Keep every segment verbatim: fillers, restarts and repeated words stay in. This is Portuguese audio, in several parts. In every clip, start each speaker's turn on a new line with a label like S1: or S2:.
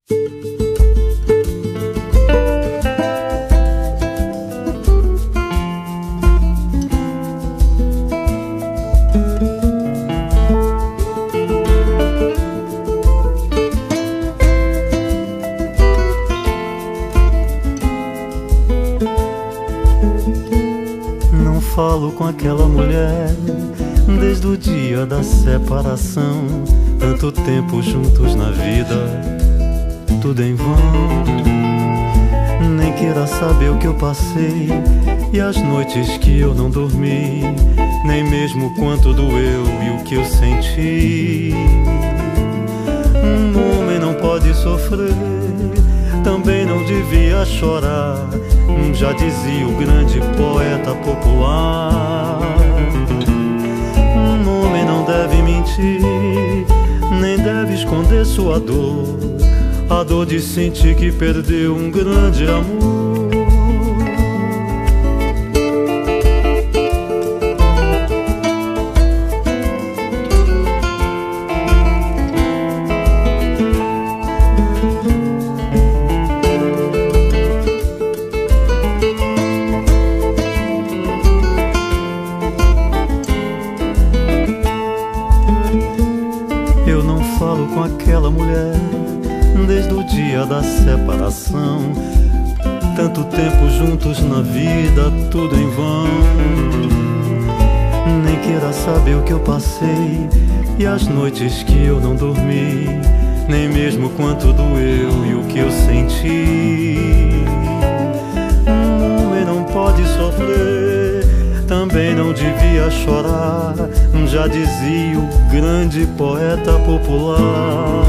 S1: Não falo com aquela mulher desde o dia da separação. Tanto tempo juntos na vida, tudo em vão. Nem queira saber o que eu passei e as noites que eu não dormi, nem mesmo quanto doeu e o que eu senti. Um homem não pode sofrer, também não devia chorar, já dizia o grande poeta popular. Um homem não deve mentir, nem deve esconder sua dor, a dor de sentir que perdeu um grande amor. Eu não falo com aquela mulher desde o dia da separação. Tanto tempo juntos na vida, tudo em vão. Nem queira saber o que eu passei e as noites que eu não dormi, nem mesmo quanto doeu e o que eu senti. Um homem não pode sofrer, também não devia chorar, já dizia o grande poeta popular.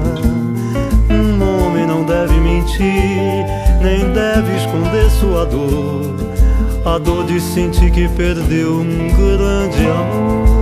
S1: Um homem não deve mentir, nem deve esconder sua dor, a dor de sentir que perdeu um grande amor.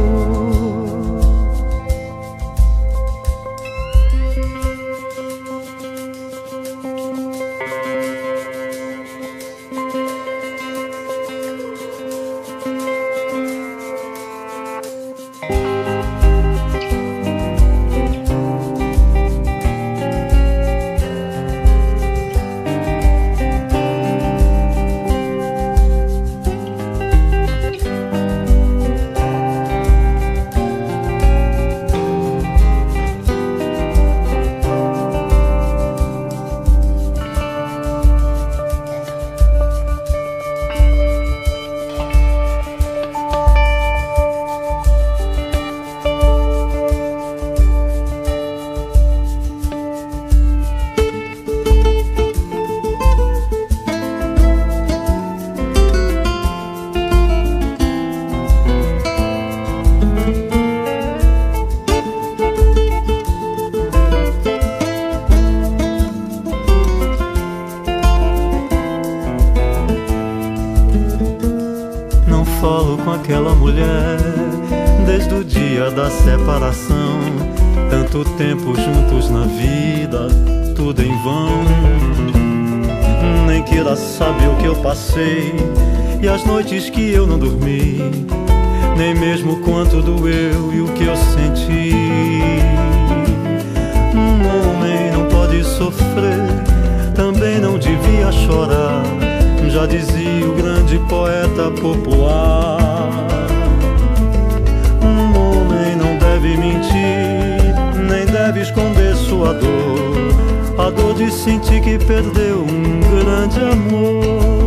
S1: Não falo com aquela mulher desde o dia da separação. Tanto tempo juntos na vida, tudo em vão. Nem queira saber o que eu passei e as noites que eu não dormi, nem mesmo quanto doeu e o que eu senti. Um homem não pode sofrer, também não devia chorar, já dizia o grande poeta popular. Um homem não deve mentir, nem deve esconder sua dor, a dor de sentir que perdeu um grande amor.